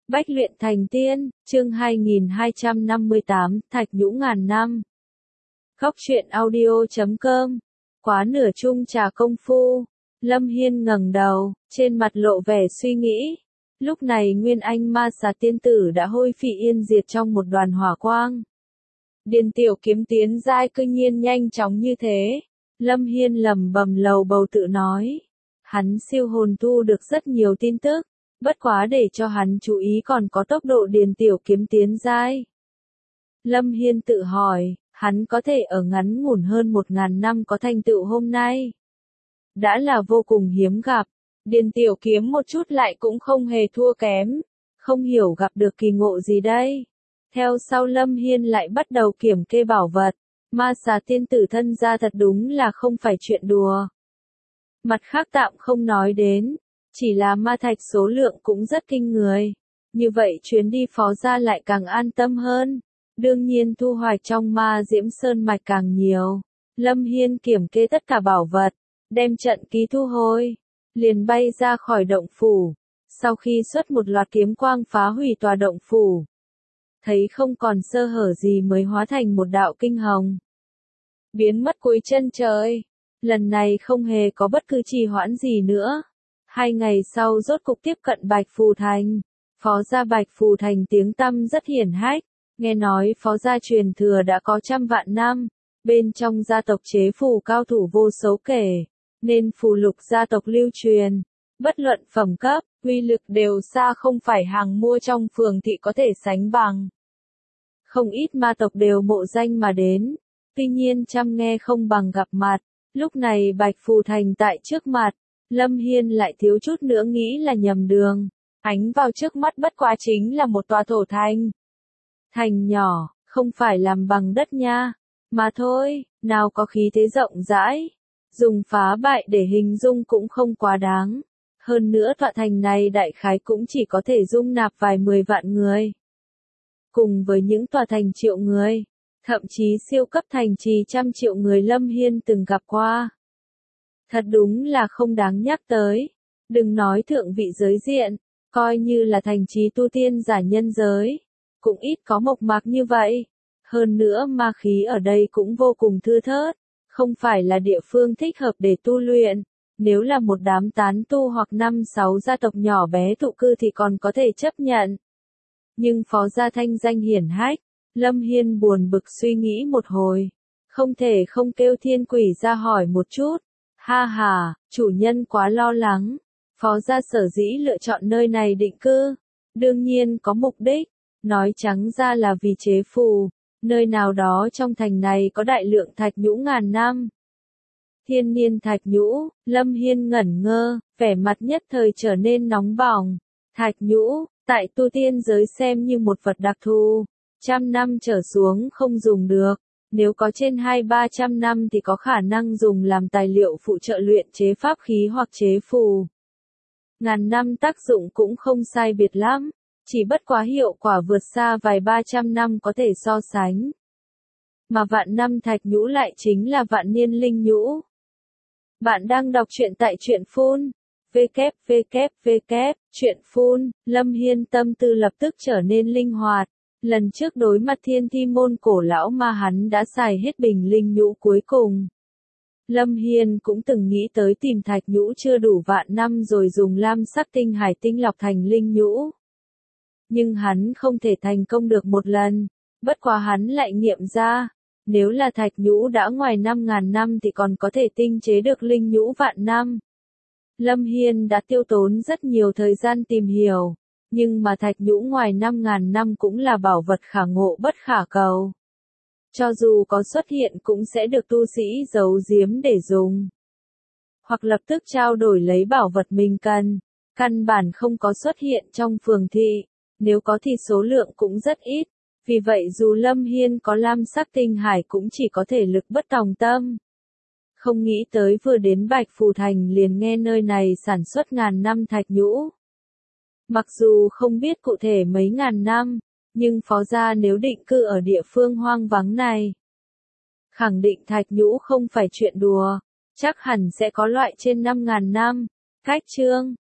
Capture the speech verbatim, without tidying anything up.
Bách luyện thành tiên, chương hai nghìn hai trăm năm mươi tám, Thạch Nhũ ngàn năm. Góc truyện audio chấm com. Quá nửa chung trà công phu, Lâm Hiên ngẩng đầu, trên mặt lộ vẻ suy nghĩ. Lúc này Nguyên Anh Ma Xà tiên tử đã hôi phi yên diệt trong một đoàn hỏa quang. Điền tiểu kiếm tiến giai cư nhiên nhanh chóng như thế. Lâm Hiên lẩm bẩm lầu bầu tự nói. Hắn siêu hồn thu được rất nhiều tin tức. Bất quá để cho hắn chú ý còn có tốc độ điền tiểu kiếm tiến giai. Lâm Hiên tự hỏi, hắn có thể ở ngắn ngủn hơn một ngàn năm có thành tựu hôm nay. Đã là vô cùng hiếm gặp, điền tiểu kiếm một chút lại cũng không hề thua kém, không hiểu gặp được kỳ ngộ gì đây. Theo sau Lâm Hiên lại bắt đầu kiểm kê bảo vật, Ma Xà tiên tử thân ra thật đúng là không phải chuyện đùa. Mặt khác tạm không nói đến. Chỉ là ma thạch số lượng cũng rất kinh người. Như vậy chuyến đi phó gia lại càng an tâm hơn. Đương nhiên thu hoạch trong ma diễm sơn mạch càng nhiều. Lâm Hiên kiểm kê tất cả bảo vật. Đem trận ký thu hồi. Liền bay ra khỏi động phủ. Sau khi xuất một loạt kiếm quang phá hủy tòa động phủ. Thấy không còn sơ hở gì mới hóa thành một đạo kinh hồng. Biến mất cuối chân trời. Lần này không hề có bất cứ trì hoãn gì nữa. Hai ngày sau rốt cục tiếp cận Bạch Phù Thành. Phó gia Bạch Phù Thành tiếng tăm rất hiển hách. Nghe nói phó gia truyền thừa đã có trăm vạn năm. Bên trong gia tộc chế phù cao thủ vô số kể. Nên phù lục gia tộc lưu truyền. Bất luận phẩm cấp, uy lực đều xa không phải hàng mua trong phường thị có thể sánh bằng. Không ít ma tộc đều mộ danh mà đến. Tuy nhiên chăm nghe không bằng gặp mặt. Lúc này Bạch Phù Thành tại trước mặt. Lâm Hiên lại thiếu chút nữa nghĩ là nhầm đường. Ánh vào trước mắt bất quá chính là một tòa thổ thành. Thành nhỏ, không phải làm bằng đất nha. Mà thôi, nào có khí thế rộng rãi. Dùng phá bại để hình dung cũng không quá đáng. Hơn nữa tòa thành này đại khái cũng chỉ có thể dung nạp vài mười vạn người. Cùng với những tòa thành triệu người. Thậm chí siêu cấp thành trì trăm triệu người Lâm Hiên từng gặp qua. Thật đúng là không đáng nhắc tới. Đừng nói thượng vị giới diện, coi như là thành trì tu tiên giả nhân giới. Cũng ít có mộc mạc như vậy. Hơn nữa ma khí ở đây cũng vô cùng thưa thớt. Không phải là địa phương thích hợp để tu luyện. Nếu là một đám tán tu hoặc năm sáu gia tộc nhỏ bé tụ cư thì còn có thể chấp nhận. Nhưng phó gia thanh danh hiển hách. Lâm Hiên buồn bực suy nghĩ một hồi. Không thể không kêu thiên quỷ ra hỏi một chút. Ha ha, chủ nhân quá lo lắng. Phó gia sở dĩ lựa chọn nơi này định cư. Đương nhiên có mục đích. Nói trắng ra là vì chế phù. Nơi nào đó trong thành này có đại lượng thạch nhũ ngàn năm. Thiên niên thạch nhũ, Lâm Hiên ngẩn ngơ, vẻ mặt nhất thời trở nên nóng bỏng. Thạch nhũ, tại tu tiên giới xem như một vật đặc thù. Trăm năm trở xuống không dùng được. Nếu có trên hai ba trăm năm thì có khả năng dùng làm tài liệu phụ trợ luyện chế pháp khí hoặc chế phù. Ngàn năm tác dụng cũng không sai biệt lắm, chỉ bất quá hiệu quả vượt xa vài ba trăm năm có thể so sánh. Mà vạn năm thạch nhũ lại chính là vạn niên linh nhũ. Bạn đang đọc truyện tại truyện phun. www, truyện phun, Lâm Hiên tâm tư lập tức trở nên linh hoạt. Lần trước đối mặt thiên thi môn cổ lão ma hắn đã xài hết bình linh nhũ cuối cùng. Lâm Hiên cũng từng nghĩ tới tìm thạch nhũ chưa đủ vạn năm rồi dùng lam sắc tinh hải tinh lọc thành linh nhũ. Nhưng hắn không thể thành công được một lần, bất quá hắn lại nghiệm ra, nếu là thạch nhũ đã ngoài năm ngàn năm thì còn có thể tinh chế được linh nhũ vạn năm. Lâm Hiên đã tiêu tốn rất nhiều thời gian tìm hiểu. Nhưng mà thạch nhũ ngoài năm ngàn năm cũng là bảo vật khả ngộ bất khả cầu. Cho dù có xuất hiện cũng sẽ được tu sĩ giấu giếm để dùng. Hoặc lập tức trao đổi lấy bảo vật mình cần. Căn bản không có xuất hiện trong phường thị. Nếu có thì số lượng cũng rất ít. Vì vậy dù Lâm Hiên có lam sắc tinh hải cũng chỉ có thể lực bất tòng tâm. Không nghĩ tới vừa đến Bạch Phù Thành liền nghe nơi này sản xuất ngàn năm thạch nhũ. Mặc dù không biết cụ thể mấy ngàn năm, nhưng phó gia nếu định cư ở địa phương hoang vắng này. Khẳng định thạch nhũ không phải chuyện đùa, chắc hẳn sẽ có loại trên năm ngàn năm. Cách chương,